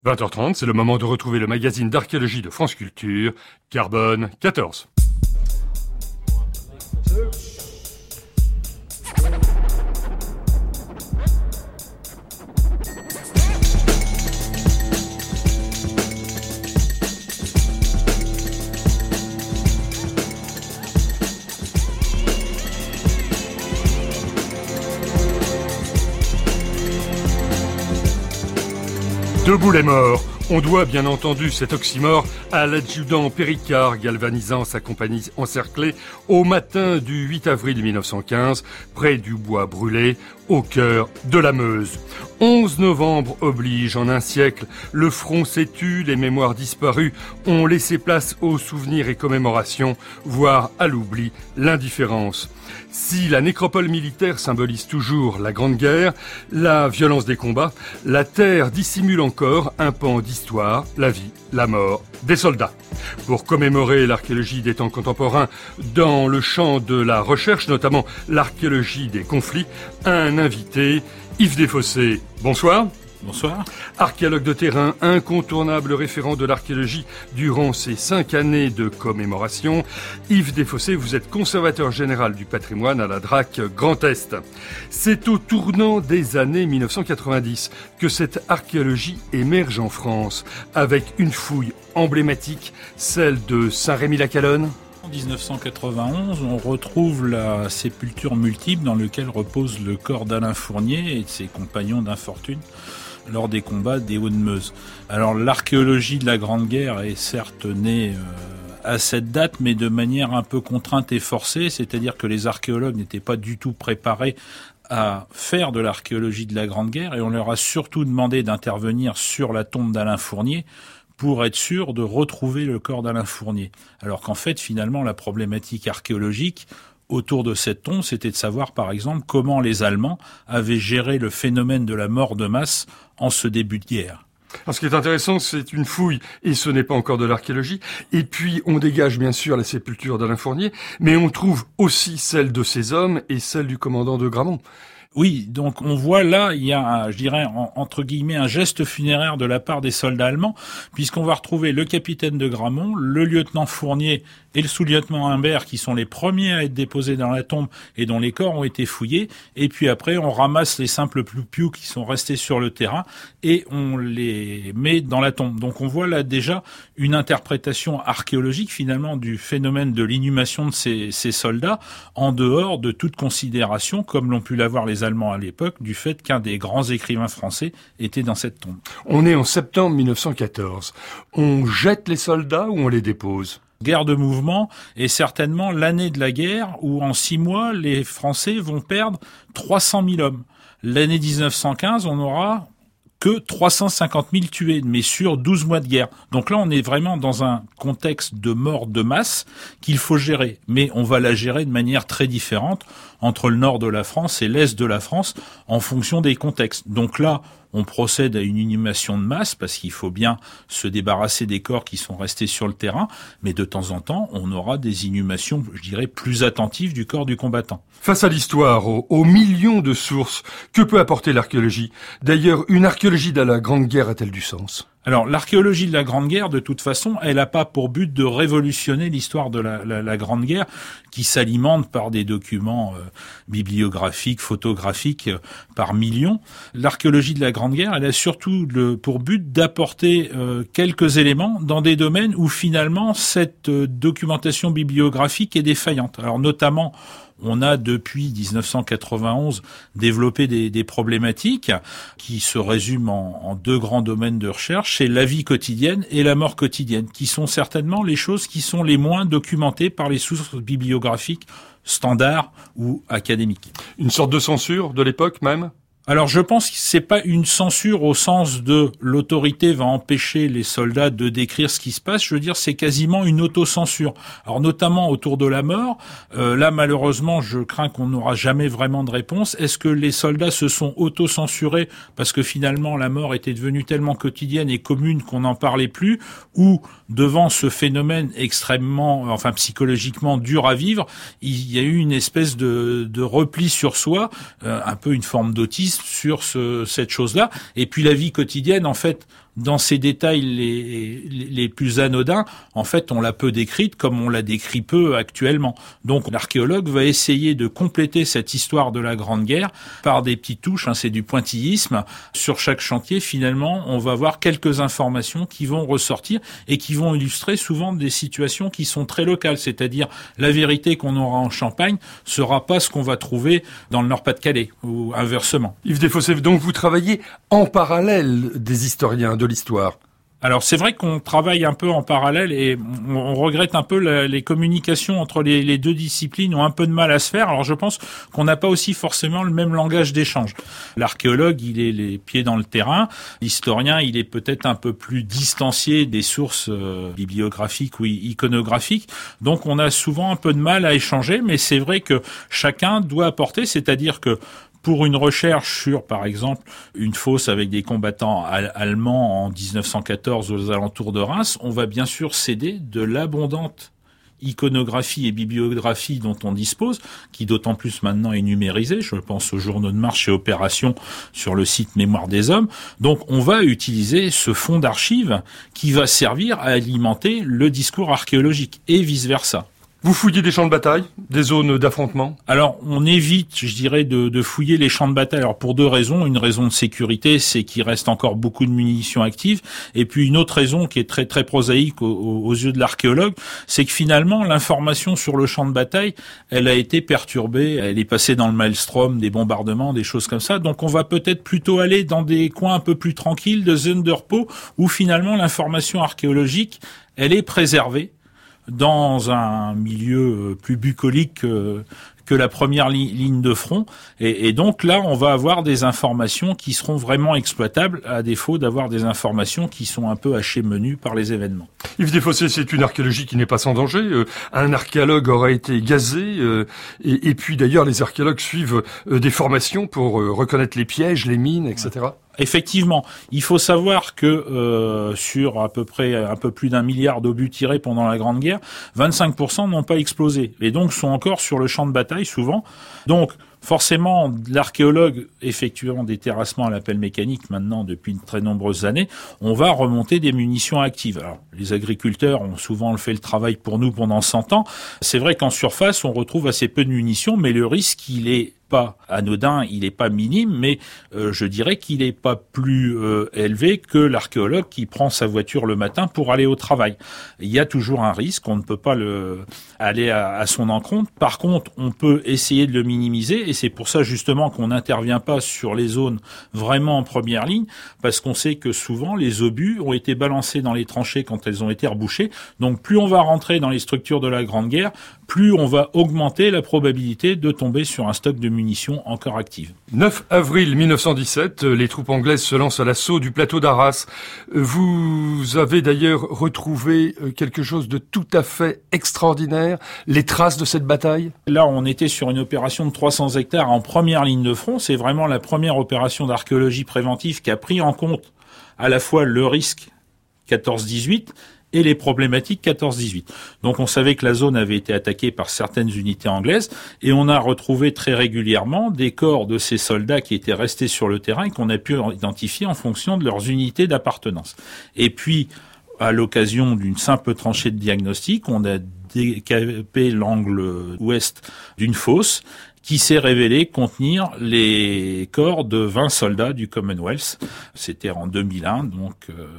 20h30, c'est le moment de retrouver le magazine d'archéologie de France Culture, Carbone 14. Debout les morts. On doit bien entendu cet oxymore à l'adjudant Péricard galvanisant sa compagnie encerclée au matin du 8 avril 1915, près du bois brûlé, au cœur de la Meuse. 11 novembre oblige, en un siècle, le front s'est tu, les mémoires disparues ont laissé place aux souvenirs et commémorations, voire à l'oubli, l'indifférence. Si la nécropole militaire symbolise toujours la Grande Guerre, la violence des combats, la terre dissimule encore un pan d'histoire, la vie, la mort des soldats. Pour commémorer l'archéologie des temps contemporains dans le champ de la recherche, notamment l'archéologie des conflits, un invité, Yves Desfossés. Bonsoir. Bonsoir. Archéologue de terrain, incontournable référent de l'archéologie durant ces 5 années de commémoration. Yves Desfossés, vous êtes conservateur général du patrimoine à la DRAC Grand Est. C'est au tournant des années 1990 que cette archéologie émerge en France, avec une fouille emblématique, celle de Saint-Rémy-la-Calonne. En 1991, on retrouve la sépulture multiple dans laquelle repose le corps d'Alain Fournier et de ses compagnons d'infortune lors des combats des Hauts-de-Meuse. Alors l'archéologie de la Grande Guerre est certes née à cette date, mais de manière un peu contrainte et forcée, c'est-à-dire que les archéologues n'étaient pas du tout préparés à faire de l'archéologie de la Grande Guerre, et on leur a surtout demandé d'intervenir sur la tombe d'Alain Fournier pour être sûr de retrouver le corps d'Alain Fournier. Alors qu'en fait, finalement, la problématique archéologique autour de cette tombe, c'était de savoir, par exemple, comment les Allemands avaient géré le phénomène de la mort de masse en ce début de guerre. Alors, ce qui est intéressant, c'est une fouille, et ce n'est pas encore de l'archéologie. Et puis, on dégage bien sûr la sépulture d'Alain Fournier, mais on trouve aussi celle de ses hommes et celle du commandant de Gramont. Oui, donc on voit là, il y a, je dirais, entre guillemets, un geste funéraire de la part des soldats allemands, puisqu'on va retrouver le capitaine de Gramont, le lieutenant Fournier et le sous-lieutenant Humbert, qui sont les premiers à être déposés dans la tombe et dont les corps ont été fouillés. Et puis après, on ramasse les simples piou-piou qui sont restés sur le terrain et on les met dans la tombe. Donc on voit là déjà une interprétation archéologique finalement du phénomène de l'inhumation de ces soldats en dehors de toute considération, comme l'ont pu l'avoir les Allemands à l'époque, du fait qu'un des grands écrivains français était dans cette tombe. On est en septembre 1914. On jette les soldats ou on les dépose ? Guerre de mouvement est certainement l'année de la guerre où en 6 mois, les Français vont perdre 300 000 hommes. L'année 1915, on n'aura que 350 000 tués, mais sur 12 mois de guerre. Donc là, on est vraiment dans un contexte de mort de masse qu'il faut gérer. Mais on va la gérer de manière très différente entre le nord de la France et l'est de la France en fonction des contextes. Donc là, on procède à une inhumation de masse parce qu'il faut bien se débarrasser des corps qui sont restés sur le terrain, mais de temps en temps, on aura des inhumations, je dirais, plus attentives du corps du combattant. Face à l'histoire, aux millions de sources, que peut apporter l'archéologie ? D'ailleurs, une archéologie de la Grande Guerre a-t-elle du sens ? Alors, l'archéologie de la Grande Guerre, de toute façon, elle n'a pas pour but de révolutionner l'histoire de la Grande Guerre, qui s'alimente par des documents bibliographiques, photographiques, par millions. L'archéologie de la Grande Guerre, elle a surtout pour but d'apporter quelques éléments dans des domaines où finalement cette documentation bibliographique est défaillante. Alors, notamment, on a depuis 1991 développé des problématiques qui se résument en 2 grands domaines de recherche, c'est la vie quotidienne et la mort quotidienne, qui sont certainement les choses qui sont les moins documentées par les sources bibliographiques standards ou académiques. Une sorte de censure de l'époque même ? Alors je pense que c'est pas une censure au sens de l'autorité va empêcher les soldats de décrire ce qui se passe. Je veux dire, c'est quasiment une autocensure. Alors notamment autour de la mort, là malheureusement je crains qu'on n'aura jamais vraiment de réponse. Est-ce que les soldats se sont autocensurés parce que finalement la mort était devenue tellement quotidienne et commune qu'on n'en parlait plus, ou devant ce phénomène extrêmement, psychologiquement dur à vivre, il y a eu une espèce de repli sur soi, un peu une forme d'autisme sur cette chose-là. Et puis la vie quotidienne, en fait, dans ces détails les plus anodins, en fait, on l'a peu décrite comme on la décrit peu actuellement. Donc, l'archéologue va essayer de compléter cette histoire de la Grande Guerre par des petites touches, c'est du pointillisme. Sur chaque chantier, finalement, on va voir quelques informations qui vont ressortir et qui vont illustrer souvent des situations qui sont très locales, c'est-à-dire la vérité qu'on aura en Champagne sera pas ce qu'on va trouver dans le Nord-Pas-de-Calais, ou inversement. Yves Desfossés, donc vous travaillez en parallèle des historiens de l'histoire. Alors c'est vrai qu'on travaille un peu en parallèle et on regrette un peu les communications entre les deux disciplines ont un peu de mal à se faire. Alors je pense qu'on n'a pas aussi forcément le même langage d'échange. L'archéologue, il est les pieds dans le terrain. L'historien, il est peut-être un peu plus distancié des sources bibliographiques ou iconographiques. Donc on a souvent un peu de mal à échanger, mais c'est vrai que chacun doit apporter, c'est-à-dire que pour une recherche sur, par exemple, une fosse avec des combattants allemands en 1914 aux alentours de Reims, on va bien sûr s'aider de l'abondante iconographie et bibliographie dont on dispose, qui d'autant plus maintenant est numérisée. Je pense aux journaux de marche et opérations sur le site Mémoire des Hommes. Donc on va utiliser ce fonds d'archives qui va servir à alimenter le discours archéologique et vice-versa. Vous fouillez des champs de bataille, des zones d'affrontement? Alors, on évite, je dirais, de fouiller les champs de bataille. Alors, pour deux raisons. Une raison de sécurité, c'est qu'il reste encore beaucoup de munitions actives. Et puis, une autre raison qui est très, très prosaïque aux yeux de l'archéologue, c'est que finalement, l'information sur le champ de bataille, elle a été perturbée. Elle est passée dans le maelstrom, des bombardements, des choses comme ça. Donc, on va peut-être plutôt aller dans des coins un peu plus tranquilles, de zones de repos, où finalement, l'information archéologique, elle est préservée dans un milieu plus bucolique que la première ligne de front. Et donc là, on va avoir des informations qui seront vraiment exploitables, à défaut d'avoir des informations qui sont un peu hachées menues par les événements. Yves Desfossés, c'est une archéologie qui n'est pas sans danger. Un archéologue aurait été gazé. Et puis d'ailleurs, les archéologues suivent des formations pour reconnaître les pièges, les mines, etc. Effectivement, il faut savoir que sur à peu près un peu plus d'1 milliard d'obus tirés pendant la Grande Guerre, 25% n'ont pas explosé et donc sont encore sur le champ de bataille souvent. Donc forcément, l'archéologue effectuant des terrassements à la pelle mécanique maintenant depuis de très nombreuses années, on va remonter des munitions actives. Alors, les agriculteurs ont souvent fait le travail pour nous pendant 100 ans. C'est vrai qu'en surface, on retrouve assez peu de munitions, mais le risque, il est pas anodin, il est pas minime, mais je dirais qu'il est pas plus élevé que l'archéologue qui prend sa voiture le matin pour aller au travail. Il y a toujours un risque, on ne peut pas aller à son encontre. Par contre, on peut essayer de le minimiser, et c'est pour ça justement qu'on n'intervient pas sur les zones vraiment en première ligne, parce qu'on sait que souvent les obus ont été balancés dans les tranchées quand elles ont été rebouchées. Donc plus on va rentrer dans les structures de la Grande Guerre, plus on va augmenter la probabilité de tomber sur un stock de munitions encore actives. 9 avril 1917, les troupes anglaises se lancent à l'assaut du plateau d'Arras. Vous avez d'ailleurs retrouvé quelque chose de tout à fait extraordinaire, les traces de cette bataille. Là, on était sur une opération de 300 hectares en première ligne de front. C'est vraiment la première opération d'archéologie préventive qui a pris en compte à la fois le risque 14-18 et les problématiques 14-18. Donc on savait que la zone avait été attaquée par certaines unités anglaises et on a retrouvé très régulièrement des corps de ces soldats qui étaient restés sur le terrain et qu'on a pu identifier en fonction de leurs unités d'appartenance. Et puis, à l'occasion d'une simple tranchée de diagnostic, on a décapé l'angle ouest d'une fosse qui s'est révélé contenir les corps de 20 soldats du Commonwealth. C'était en 2001, donc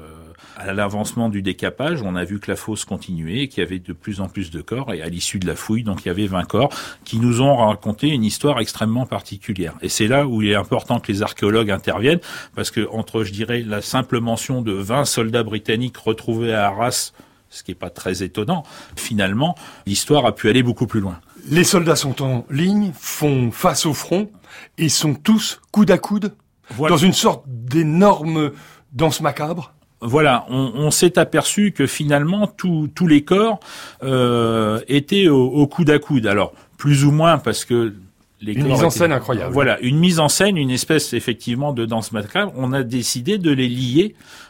à l'avancement du décapage, on a vu que la fosse continuait et qu'il y avait de plus en plus de corps, et à l'issue de la fouille, donc il y avait 20 corps qui nous ont raconté une histoire extrêmement particulière. Et c'est là où il est important que les archéologues interviennent, parce que entre, je dirais, la simple mention de 20 soldats britanniques retrouvés à Arras, ce qui n'est pas très étonnant, finalement, l'histoire a pu aller beaucoup plus loin. Les soldats sont en ligne, font face au front, et sont tous coude à coude, voilà, dans une sorte d'énorme danse macabre. Voilà, on s'est aperçu que finalement tous les corps étaient au coude à coude. Alors plus ou moins parce que une mise en scène incroyable. Voilà, une mise en scène, une espèce effectivement de danse macabre. On a décidé de les lier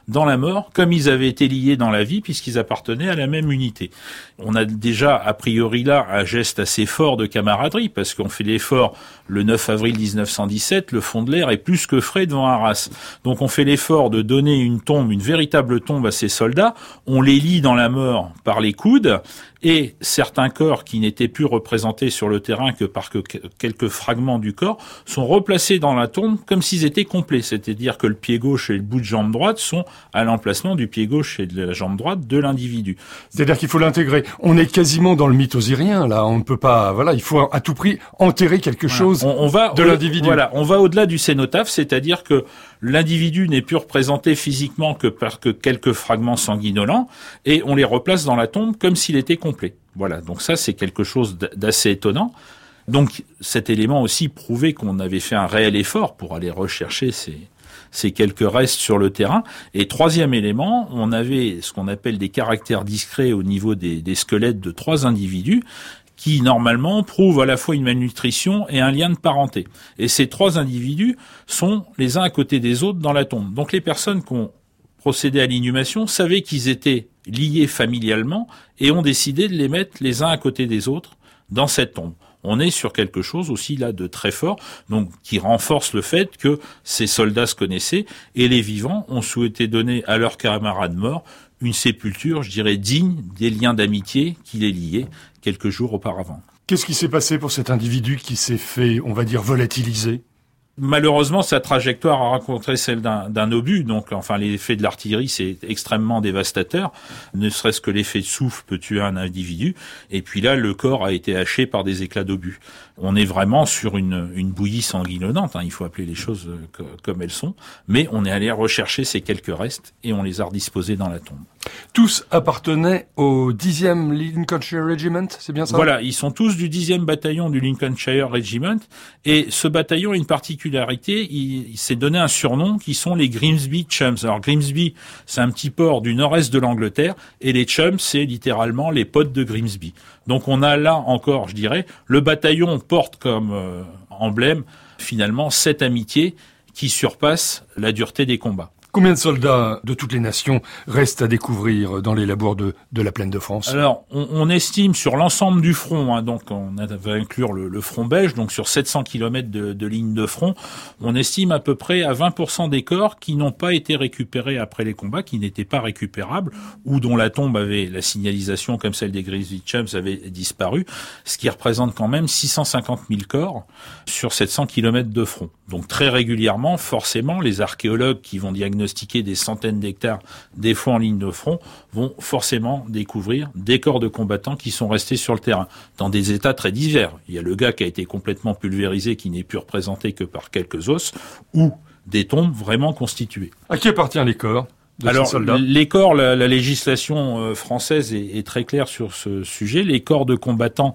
dans la mort, comme ils avaient été liés dans la vie, puisqu'ils appartenaient à la même unité. On a déjà, a priori là, un geste assez fort de camaraderie, parce qu'on fait l'effort le 9 avril 1917, le fond de l'air est plus que frais devant Arras. Donc on fait l'effort de donner une tombe, une véritable tombe à ces soldats, on les lie dans la mort par les coudes, et certains corps qui n'étaient plus représentés sur le terrain que par quelques fragments du corps sont replacés dans la tombe comme s'ils étaient complets. C'est-à-dire que le pied gauche et le bout de jambe droite sont à l'emplacement du pied gauche et de la jambe droite de l'individu. C'est-à-dire qu'il faut l'intégrer. On est quasiment dans le mythe osirien, là. On ne peut pas, voilà, il faut à tout prix enterrer quelque chose on va de l'individu. Voilà, on va au-delà du cénotaphe, c'est-à-dire que l'individu n'est plus représenté physiquement que par quelques fragments sanguinolents, et on les replace dans la tombe comme s'il était complet. Voilà, donc ça c'est quelque chose d'assez étonnant. Donc cet élément aussi prouvait qu'on avait fait un réel effort pour aller rechercher ces quelques restes sur le terrain. Et troisième élément, on avait ce qu'on appelle des caractères discrets au niveau des squelettes de 3 individus qui, normalement, prouvent à la fois une malnutrition et un lien de parenté. Et ces 3 individus sont les uns à côté des autres dans la tombe. Donc les personnes qui ont procédé à l'inhumation savaient qu'ils étaient liés familialement et ont décidé de les mettre les uns à côté des autres dans cette tombe. On est sur quelque chose aussi là de très fort, donc qui renforce le fait que ces soldats se connaissaient et les vivants ont souhaité donner à leurs camarades morts une sépulture, je dirais, digne des liens d'amitié qui les liaient quelques jours auparavant. Qu'est-ce qui s'est passé pour cet individu qui s'est fait, on va dire, volatiliser ? Malheureusement, sa trajectoire a rencontré celle d'un obus, donc enfin l'effet de l'artillerie c'est extrêmement dévastateur, ne serait-ce que l'effet de souffle peut tuer un individu, et puis là le corps a été haché par des éclats d'obus. On est vraiment sur une bouillie sanguinolente, il faut appeler les choses comme elles sont, mais on est allé rechercher ces quelques restes et on les a redisposés dans la tombe. Tous appartenaient au 10e Lincolnshire Regiment, c'est bien ça ? Voilà, ils sont tous du 10e bataillon du Lincolnshire Regiment, et ce bataillon a une particularité, il s'est donné un surnom qui sont les Grimsby Chums. Alors Grimsby, c'est un petit port du nord-est de l'Angleterre, et les Chums, c'est littéralement les potes de Grimsby. Donc on a là encore, je dirais, le bataillon porte comme emblème, finalement, cette amitié qui surpasse la dureté des combats. Combien de soldats de toutes les nations restent à découvrir dans les labours de la plaine de France ? Alors, on estime sur l'ensemble du front, donc on va inclure le front belge, donc sur 700 km de ligne de front, on estime à peu près à 20% des corps qui n'ont pas été récupérés après les combats, qui n'étaient pas récupérables, ou dont la tombe avait, la signalisation comme celle des Grimsby Chums avait disparu, ce qui représente quand même 650 000 corps sur 700 km de front. Donc très régulièrement, forcément, les archéologues qui vont diagnostiquer des centaines d'hectares des fois en ligne de front vont forcément découvrir des corps de combattants qui sont restés sur le terrain, dans des états très divers. Il y a le gars qui a été complètement pulvérisé, qui n'est plus représenté que par quelques os, ou des tombes vraiment constituées. À qui appartiennent les corps ? Alors, les corps, la législation française est très claire sur ce sujet. Les corps de combattants,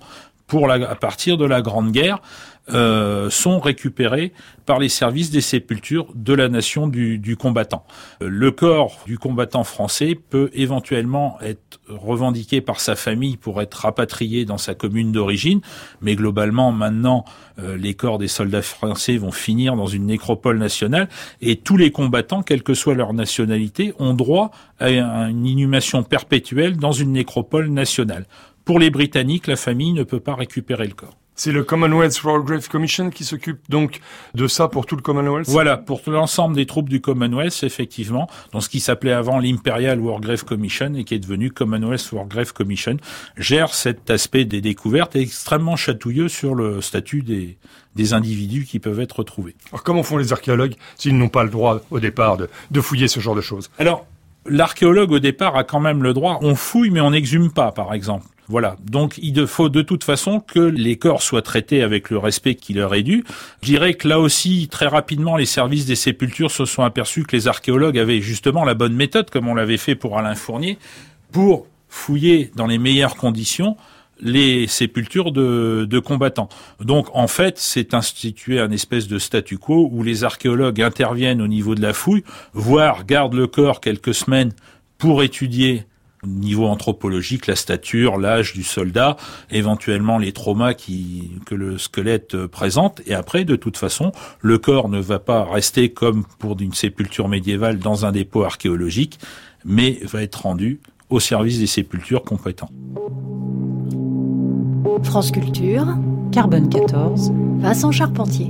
à partir de la Grande Guerre, sont récupérés par les services des sépultures de la nation du combattant. Le corps du combattant français peut éventuellement être revendiqué par sa famille pour être rapatrié dans sa commune d'origine, mais globalement maintenant les corps des soldats français vont finir dans une nécropole nationale et tous les combattants, quelle que soit leur nationalité, ont droit à une inhumation perpétuelle dans une nécropole nationale. Pour les Britanniques, la famille ne peut pas récupérer le corps. C'est le Commonwealth War Grave Commission qui s'occupe donc de ça pour tout le Commonwealth ? Voilà, pour l'ensemble des troupes du Commonwealth, effectivement, dans ce qui s'appelait avant l'Imperial War Grave Commission et qui est devenu Commonwealth War Grave Commission, gère cet aspect des découvertes extrêmement chatouilleux sur le statut des individus qui peuvent être retrouvés. Alors comment font les archéologues s'ils n'ont pas le droit au départ de fouiller ce genre de choses ? Alors, l'archéologue au départ a quand même le droit, on fouille mais on n'exhume pas par exemple. Voilà, donc il faut de toute façon que les corps soient traités avec le respect qui leur est dû. Je dirais que là aussi, très rapidement, les services des sépultures se sont aperçus que les archéologues avaient justement la bonne méthode, comme on l'avait fait pour Alain Fournier, pour fouiller dans les meilleures conditions les sépultures de combattants. Donc en fait, c'est institué un espèce de statu quo où les archéologues interviennent au niveau de la fouille, voire gardent le corps quelques semaines pour étudier Niveau anthropologique, la stature, l'âge du soldat, éventuellement les traumas que le squelette présente. Et après, de toute façon, le corps ne va pas rester comme pour une sépulture médiévale dans un dépôt archéologique, mais va être rendu au service des sépultures compétents. France Culture, Carbone 14, Vincent Charpentier.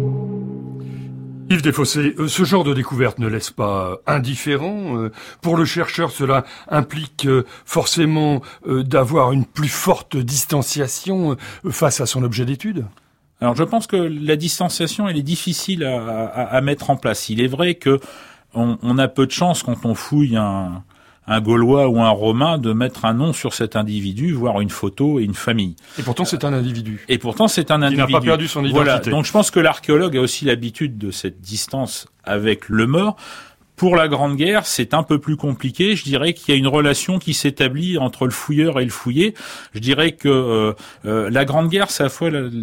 Yves Desfossés, ce genre de découverte ne laisse pas indifférent. Pour le chercheur, cela implique forcément d'avoir une plus forte distanciation face à son objet d'étude. Alors je pense que la distanciation, elle est difficile à mettre en place. Il est vrai que on a peu de chance quand on fouille un Gaulois ou un Romain de mettre un nom sur cet individu, voire une photo et une famille. Et pourtant, c'est un individu. Et pourtant, c'est un individu. Qui n'a pas perdu son identité. Voilà. Donc, je pense que l'archéologue a aussi l'habitude de cette distance avec le mort. Pour la Grande Guerre, c'est un peu plus compliqué. Je dirais qu'il y a une relation qui s'établit entre le fouilleur et le fouillé. Je dirais que la Grande Guerre, c'est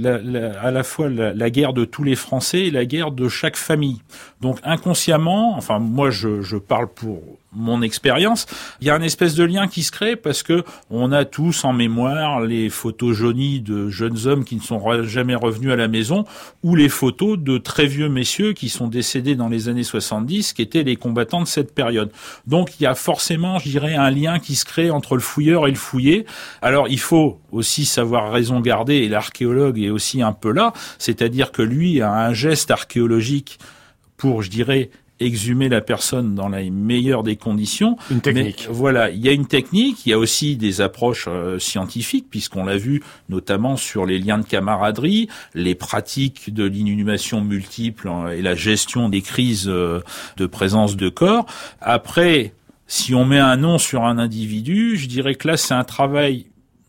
à la fois la guerre de tous les Français et la guerre de chaque famille. Donc inconsciemment, enfin moi je parle pour mon expérience, il y a une espèce de lien qui se crée parce que on a tous en mémoire les photos jaunies de jeunes hommes qui ne sont jamais revenus à la maison ou les photos de très vieux messieurs qui sont décédés dans les années 70 qui étaient les combattants de cette période. Donc il y a forcément, je dirais, un lien qui se crée entre le fouilleur et le fouillé. Alors il faut aussi savoir raison garder et l'archéologue est aussi un peu là, c'est-à-dire que lui a un geste archéologique pour, je dirais, exhumer la personne dans la meilleure des conditions. Une technique. Mais, voilà, il y a une technique, il y a aussi des approches scientifiques, puisqu'on l'a vu notamment sur les liens de camaraderie, les pratiques de l'inhumation multiple et la gestion des crises de présence de corps. Après, si on met un nom sur un individu, je dirais que là, c'est un travail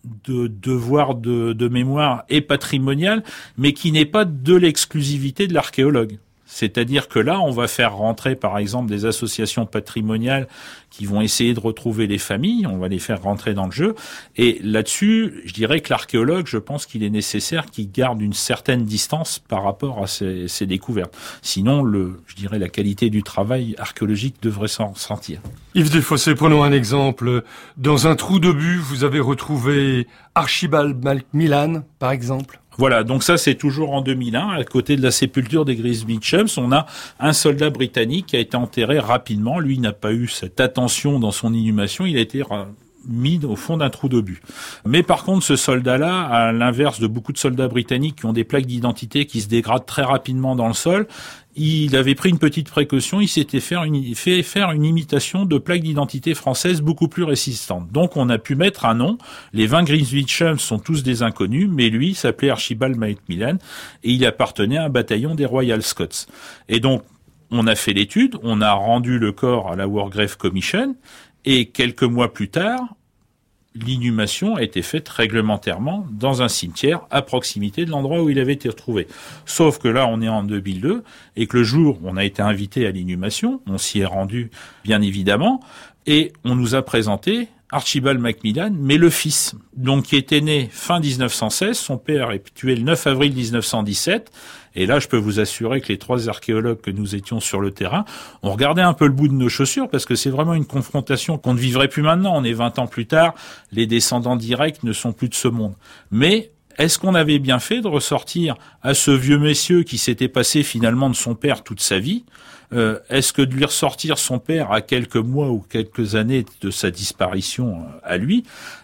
de devoir de mémoire et patrimonial, mais qui n'est pas de l'exclusivité de l'archéologue. C'est-à-dire que là, on va faire rentrer, par exemple, des associations patrimoniales qui vont essayer de retrouver les familles, on va les faire rentrer dans le jeu. Et là-dessus, je dirais que l'archéologue, je pense qu'il est nécessaire qu'il garde une certaine distance par rapport à ces découvertes. Sinon, je dirais, la qualité du travail archéologique devrait s'en ressentir. Yves Desfossés, prenons un exemple. Dans un trou d'obus, vous avez retrouvé Archibald Macmillan, par exemple. Voilà, donc ça c'est toujours en 2001, à côté de la sépulture des Grisby-Chums, on a un soldat britannique qui a été enterré rapidement. Lui n'a pas eu cette attention dans son inhumation, il a été mis au fond d'un trou d'obus. Mais par contre, ce soldat-là, à l'inverse de beaucoup de soldats britanniques qui ont des plaques d'identité qui se dégradent très rapidement dans le sol, il avait pris une petite précaution, il s'était fait faire une imitation de plaque d'identité française beaucoup plus résistante. Donc on a pu mettre un nom, les 20 Grisby-Chums sont tous des inconnus, mais lui s'appelait Archibald Macmillan et il appartenait à un bataillon des Royal Scots. Et donc on a fait l'étude, on a rendu le corps à la War Grave Commission et quelques mois plus tard, l'inhumation a été faite réglementairement dans un cimetière à proximité de l'endroit où il avait été retrouvé. Sauf que là, on est en 2002 et que le jour où on a été invité à l'inhumation, on s'y est rendu bien évidemment, et on nous a présenté Archibald Macmillan, mais le fils, donc qui était né fin 1916, son père est tué le 9 avril 1917, et là je peux vous assurer que les 3 archéologues que nous étions sur le terrain, on regardait un peu le bout de nos chaussures, parce que c'est vraiment une confrontation qu'on ne vivrait plus maintenant, on est 20 ans plus tard, les descendants directs ne sont plus de ce monde. Mais est-ce qu'on avait bien fait de ressortir à ce vieux monsieur qui s'était passé finalement de son père toute sa vie? Est-ce que de lui ressortir son père à quelques mois ou quelques années de sa disparition à lui,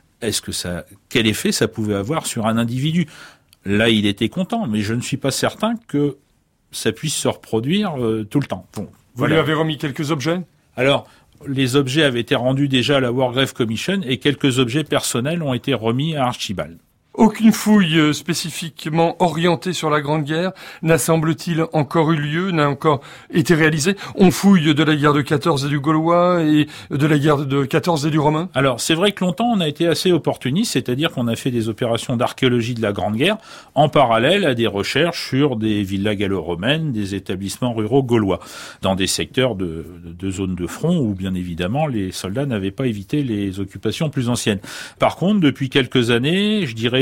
quel effet ça pouvait avoir sur un individu? Là, il était content, mais je ne suis pas certain que ça puisse se reproduire tout le temps. Bon, Vous lui avez remis quelques objets? Alors, les objets avaient été rendus déjà à la War Grave Commission et quelques objets personnels ont été remis à Archibald. Aucune fouille spécifiquement orientée sur la Grande Guerre n'a, semble-t-il, encore eu lieu, n'a encore été réalisée. On fouille de la guerre de 14 et du Gaulois et de la guerre de 14 et du Romain. Alors, c'est vrai que longtemps, on a été assez opportuniste, c'est-à-dire qu'on a fait des opérations d'archéologie de la Grande Guerre en parallèle à des recherches sur des villas gallo-romaines, des établissements ruraux gaulois, dans des secteurs de zones de front où, bien évidemment, les soldats n'avaient pas évité les occupations plus anciennes. Par contre, depuis quelques années, je dirais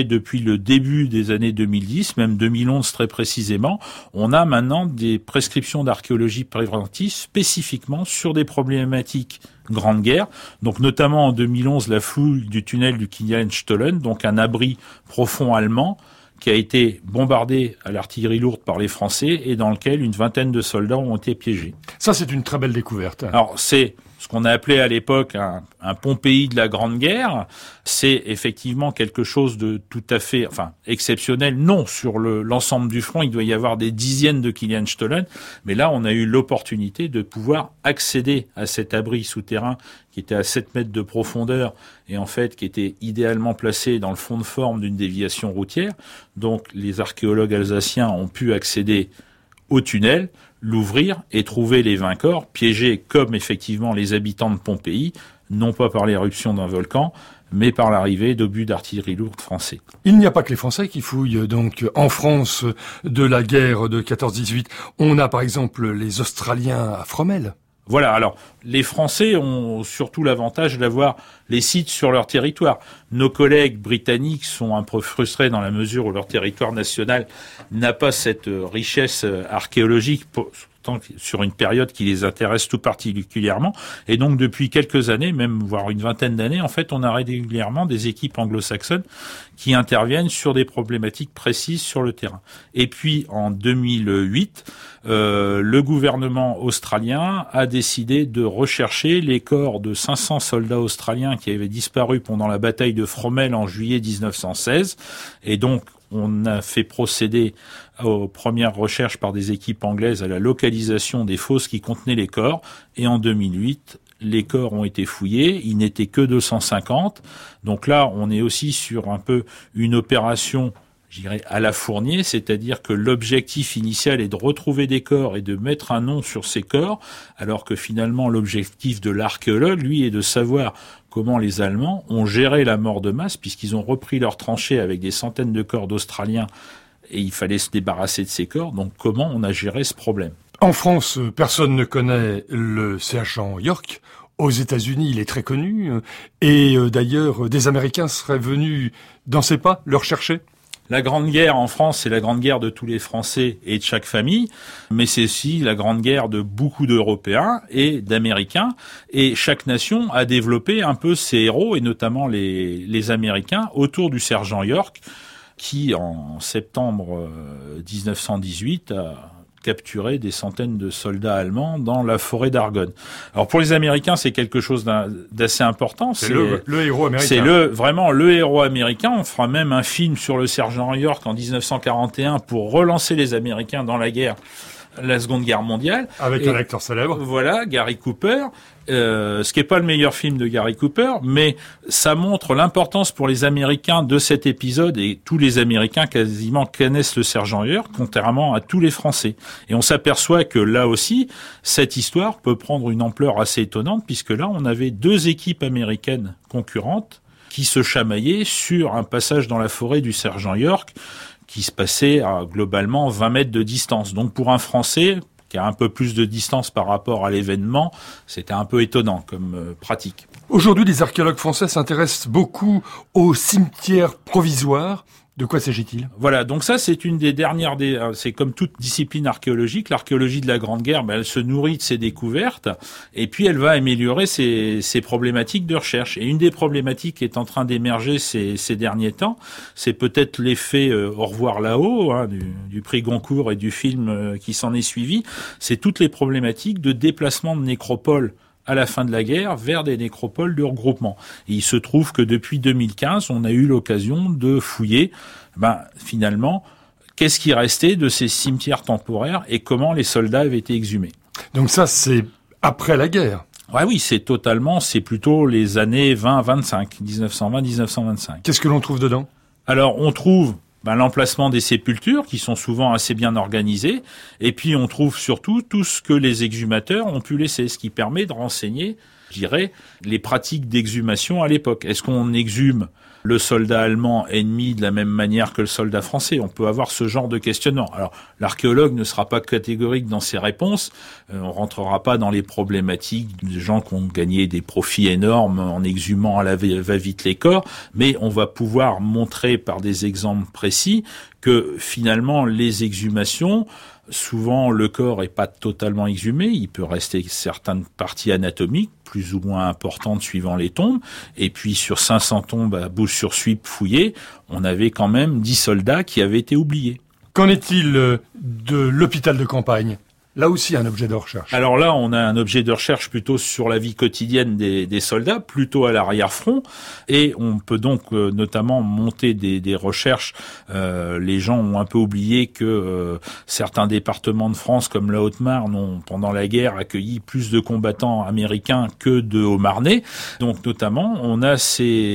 dirais depuis le début des années 2010, même 2011 très précisément, on a maintenant des prescriptions d'archéologie préventive spécifiquement sur des problématiques Grande Guerre, donc notamment en 2011 la fouille du tunnel du Kilianstollen, donc un abri profond allemand qui a été bombardé à l'artillerie lourde par les Français et dans lequel une vingtaine de soldats ont été piégés. Ça, c'est une très belle découverte. Alors, c'est ce qu'on a appelé à l'époque un Pompéi de la Grande Guerre. C'est effectivement quelque chose de tout à fait, exceptionnel. Non, sur l'ensemble du front, il doit y avoir des dizaines de Kilianstollen. Mais là, on a eu l'opportunité de pouvoir accéder à cet abri souterrain qui était à 7 mètres de profondeur et en fait qui était idéalement placé dans le fond de forme d'une déviation routière. Donc, les archéologues alsaciens ont pu accéder au tunnel, l'ouvrir et trouver les 20 corps, piégés comme effectivement les habitants de Pompéi, non pas par l'éruption d'un volcan, mais par l'arrivée d'obus d'artillerie lourde français. Il n'y a pas que les Français qui fouillent donc en France de la guerre de 14-18. On a par exemple les Australiens à Fromelles. Voilà, alors les Français ont surtout l'avantage d'avoir les sites sur leur territoire. Nos collègues britanniques sont un peu frustrés dans la mesure où leur territoire national n'a pas cette richesse archéologique sur une période qui les intéresse tout particulièrement. Et donc depuis quelques années, même voire une vingtaine d'années, en fait, on a régulièrement des équipes anglo-saxonnes qui interviennent sur des problématiques précises sur le terrain. Et puis en 2008, le gouvernement australien a décidé de rechercher les corps de 500 soldats australiens qui avaient disparu pendant la bataille de Fromelles en juillet 1916. Et donc, on a fait procéder aux premières recherches par des équipes anglaises à la localisation des fosses qui contenaient les corps. Et en 2008, les corps ont été fouillés. Il n'était que 250. Donc là, on est aussi sur un peu une opération, je dirais, à la Fournier, c'est-à-dire que l'objectif initial est de retrouver des corps et de mettre un nom sur ces corps, alors que finalement l'objectif de l'archéologue, lui, est de savoir comment les Allemands ont géré la mort de masse, puisqu'ils ont repris leurs tranchées avec des centaines de corps d'Australiens et il fallait se débarrasser de ces corps. Donc comment on a géré ce problème ? En France, personne ne connaît le sergent York. Aux États-Unis, il est très connu. Et d'ailleurs, des Américains seraient venus dans ses pas, le rechercher. La Grande Guerre en France, c'est la grande guerre de tous les Français et de chaque famille, mais c'est aussi la grande guerre de beaucoup d'Européens et d'Américains. Et chaque nation a développé un peu ses héros, et notamment les Américains, autour du sergent York, qui, en septembre 1918, a capturé des centaines de soldats allemands dans la forêt d'Argonne. Alors pour les Américains, c'est quelque chose d'assez important. C'est le héros américain. C'est vraiment le héros américain. On fera même un film sur le sergent York en 1941 pour relancer les Américains dans la guerre, la Seconde Guerre mondiale. Avec un acteur célèbre. Voilà, Gary Cooper. Ce qui n'est pas le meilleur film de Gary Cooper, mais ça montre l'importance pour les Américains de cet épisode, et tous les Américains quasiment connaissent le sergent York, contrairement à tous les Français. Et on s'aperçoit que là aussi, cette histoire peut prendre une ampleur assez étonnante, puisque là, on avait 2 équipes américaines concurrentes qui se chamaillaient sur un passage dans la forêt du sergent York, qui se passait à globalement 20 mètres de distance. Donc pour un Français qui a un peu plus de distance par rapport à l'événement, c'était un peu étonnant comme pratique. Aujourd'hui, les archéologues français s'intéressent beaucoup aux cimetières provisoires. De quoi s'agit-il ? Voilà, donc ça c'est une des dernières, c'est comme toute discipline archéologique, l'archéologie de la Grande Guerre, elle se nourrit de ses découvertes et puis elle va améliorer ses problématiques de recherche. Et une des problématiques qui est en train d'émerger ces derniers temps, c'est peut-être l'effet Au revoir là-haut, du prix Goncourt et du film qui s'en est suivi, c'est toutes les problématiques de déplacement de nécropoles à la fin de la guerre vers des nécropoles de regroupement. Et il se trouve que depuis 2015, on a eu l'occasion de fouiller, finalement, qu'est-ce qui restait de ces cimetières temporaires et comment les soldats avaient été exhumés. Donc ça, c'est après la guerre. Ouais, oui, c'est plutôt les années 20-25, 1920-1925. Qu'est-ce que l'on trouve dedans ? Alors, on trouve l'emplacement des sépultures, qui sont souvent assez bien organisées, et puis on trouve surtout tout ce que les exhumateurs ont pu laisser, ce qui permet de renseigner je dirais, les pratiques d'exhumation à l'époque. Est-ce qu'on exhume le soldat allemand ennemi de la même manière que le soldat français? On peut avoir ce genre de questionnement. Alors, l'archéologue ne sera pas catégorique dans ses réponses. On rentrera pas dans les problématiques des gens qui ont gagné des profits énormes en exhumant à la va-vite les corps, mais on va pouvoir montrer par des exemples précis que finalement les exhumations, souvent le corps est pas totalement exhumé, il peut rester certaines parties anatomiques plus ou moins importantes suivant les tombes, et puis sur 500 tombes à bouche sur suipe fouillées, on avait quand même 10 soldats qui avaient été oubliés. Qu'en est-il de l'hôpital de campagne ? Là aussi, un objet de recherche. Alors là, on a un objet de recherche plutôt sur la vie quotidienne des soldats, plutôt à l'arrière-front, et on peut donc notamment monter des recherches. Les gens ont un peu oublié que certains départements de France, comme la Haute-Marne, ont pendant la guerre accueilli plus de combattants américains que de Haut-Marnais. Donc notamment, on a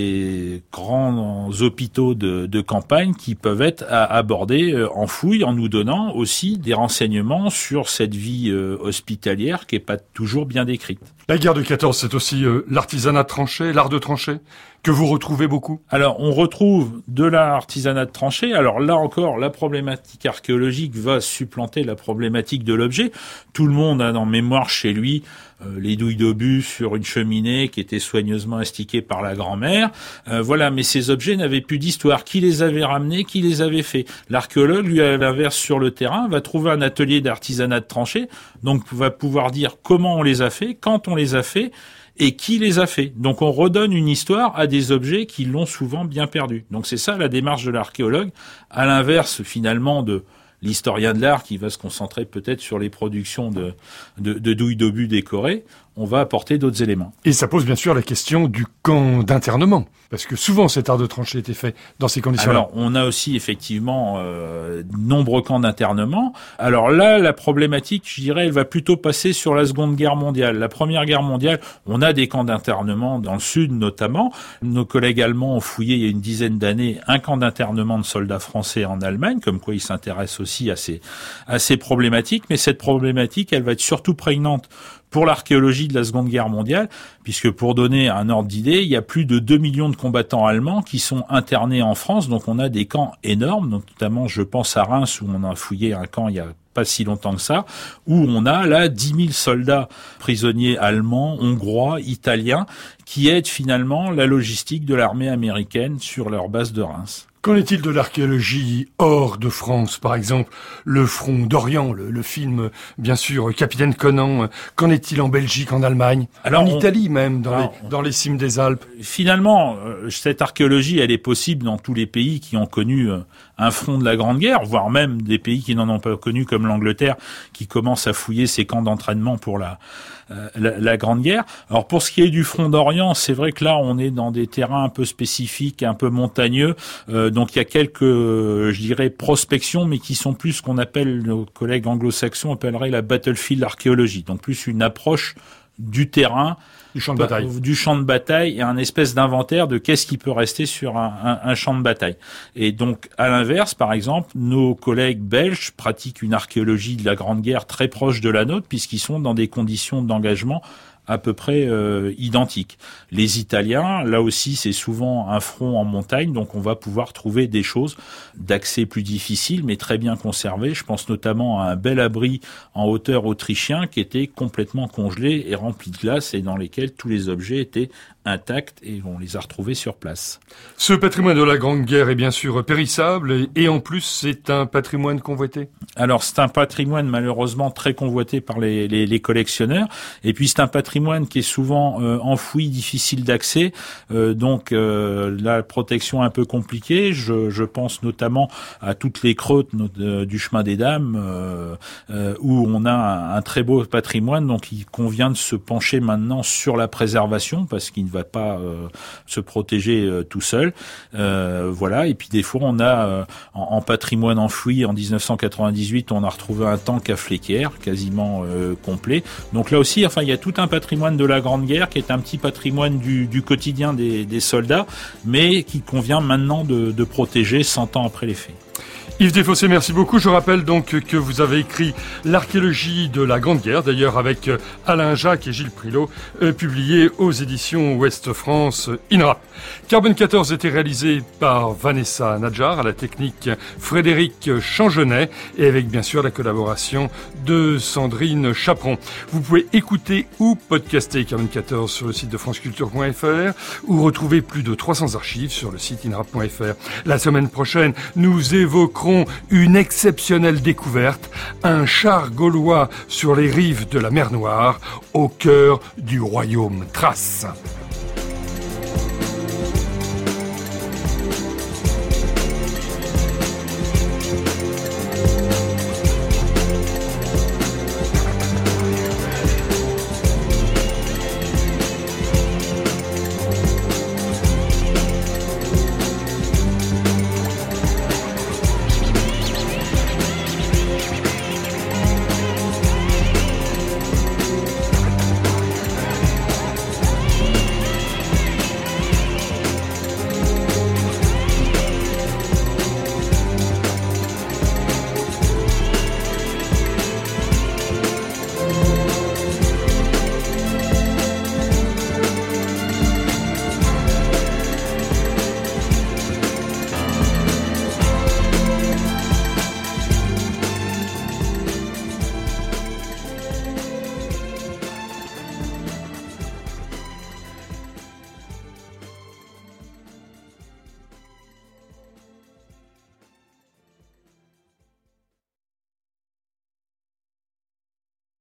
ces grands hôpitaux de campagne qui peuvent être abordés en fouille, en nous donnant aussi des renseignements sur cette vie hospitalière qui est pas toujours bien décrite. La guerre de 14, c'est aussi l'artisanat de tranchée, l'art de tranchée, que vous retrouvez beaucoup? Alors, on retrouve de l'artisanat de tranchée. Alors là encore, la problématique archéologique va supplanter la problématique de l'objet. Tout le monde a en mémoire chez lui les douilles d'obus sur une cheminée qui étaient soigneusement astiquées par la grand-mère. Voilà, mais ces objets n'avaient plus d'histoire. Qui les avait ramenés? Qui les avait faits? L'archéologue, lui, à l'inverse, sur le terrain, va trouver un atelier d'artisanat de tranchée, donc va pouvoir dire comment on les a faits, quand on les a faits, et qui les a fait. Donc on redonne une histoire à des objets qui l'ont souvent bien perdu. Donc c'est ça la démarche de l'archéologue, à l'inverse finalement de l'historien de l'art qui va se concentrer peut-être sur les productions de douilles d'obus décorées. On va apporter d'autres éléments. Et ça pose bien sûr la question du camp d'internement, parce que souvent cet art de tranchée était fait dans ces conditions-là. Alors, on a aussi effectivement nombreux camps d'internement. Alors là, la problématique, je dirais, elle va plutôt passer sur la Seconde Guerre mondiale. La Première Guerre mondiale, on a des camps d'internement dans le Sud notamment. Nos collègues allemands ont fouillé il y a une dizaine d'années un camp d'internement de soldats français en Allemagne, comme quoi ils s'intéressent aussi à ces problématiques. Mais cette problématique, elle va être surtout prégnante pour l'archéologie de la Seconde Guerre mondiale, puisque pour donner un ordre d'idée, il y a plus de 2 millions de combattants allemands qui sont internés en France, donc on a des camps énormes, donc notamment je pense à Reims où on a fouillé un camp il y a pas si longtemps que ça, où on a là 10 000 soldats prisonniers allemands, hongrois, italiens, qui aident finalement la logistique de l'armée américaine sur leur base de Reims. Qu'en est-il de l'archéologie hors de France, par exemple le front d'Orient, le film, bien sûr, Capitaine Conan? Qu'en est-il en Belgique, en Allemagne, en Italie même, dans les cimes des Alpes? Finalement, cette archéologie, elle est possible dans tous les pays qui ont connu un front de la Grande Guerre, voire même des pays qui n'en ont pas connu, comme l'Angleterre, qui commence à fouiller ses camps d'entraînement pour la Grande Guerre. Alors pour ce qui est du front d'Orient, c'est vrai que là on est dans des terrains un peu spécifiques, un peu montagneux, donc il y a quelques, je dirais, prospections, mais qui sont plus ce qu'on appelle, nos collègues anglo-saxons appelleraient la battlefield archéologie, donc plus une approche du terrain, du champ de bataille et un espèce d'inventaire de qu'est-ce qui peut rester sur un champ de bataille. Et donc, à l'inverse, par exemple, nos collègues belges pratiquent une archéologie de la Grande Guerre très proche de la nôtre, puisqu'ils sont dans des conditions d'engagement à peu près identiques. Les Italiens, là aussi, c'est souvent un front en montagne, donc on va pouvoir trouver des choses d'accès plus difficiles, mais très bien conservées. Je pense notamment à un bel abri en hauteur autrichien qui était complètement congelé et rempli de glace et dans lesquels tous les objets étaient intacts et on les a retrouvés sur place. Ce patrimoine de la Grande Guerre est bien sûr périssable et en plus c'est un patrimoine convoité. Alors c'est un patrimoine malheureusement très convoité par les collectionneurs et puis c'est un patrimoine qui est souvent enfoui, difficile d'accès, donc la protection un peu compliquée. Je pense notamment à toutes les crottes du chemin des Dames où on a un très beau patrimoine, donc il convient de se pencher maintenant sur la préservation parce qu'il ne va pas se protéger tout seul. Voilà. Et puis des fois, on a en patrimoine enfoui en 1998, on a retrouvé un tank à Fléquières, quasiment complet. Donc là aussi, enfin, il y a tout un patrimoine de la Grande Guerre qui est un petit patrimoine du quotidien des soldats, mais qui convient maintenant de protéger 100 ans après les faits. Yves Desfossés, merci beaucoup. Je rappelle donc que vous avez écrit L'archéologie de la Grande Guerre, d'ailleurs avec Alain Jacques et Gilles Prilot, publié aux éditions Ouest France INRAP. Carbone 14 était réalisé par Vanessa Nadjar, à la technique Frédéric Changenet, et avec bien sûr la collaboration de Sandrine Chaperon. Vous pouvez écouter ou podcaster Carbone 14 sur le site de franceculture.fr ou retrouver plus de 300 archives sur le site inrap.fr. La semaine prochaine, nous évoquerons une exceptionnelle découverte, un char gaulois sur les rives de la mer Noire, au cœur du royaume thrace.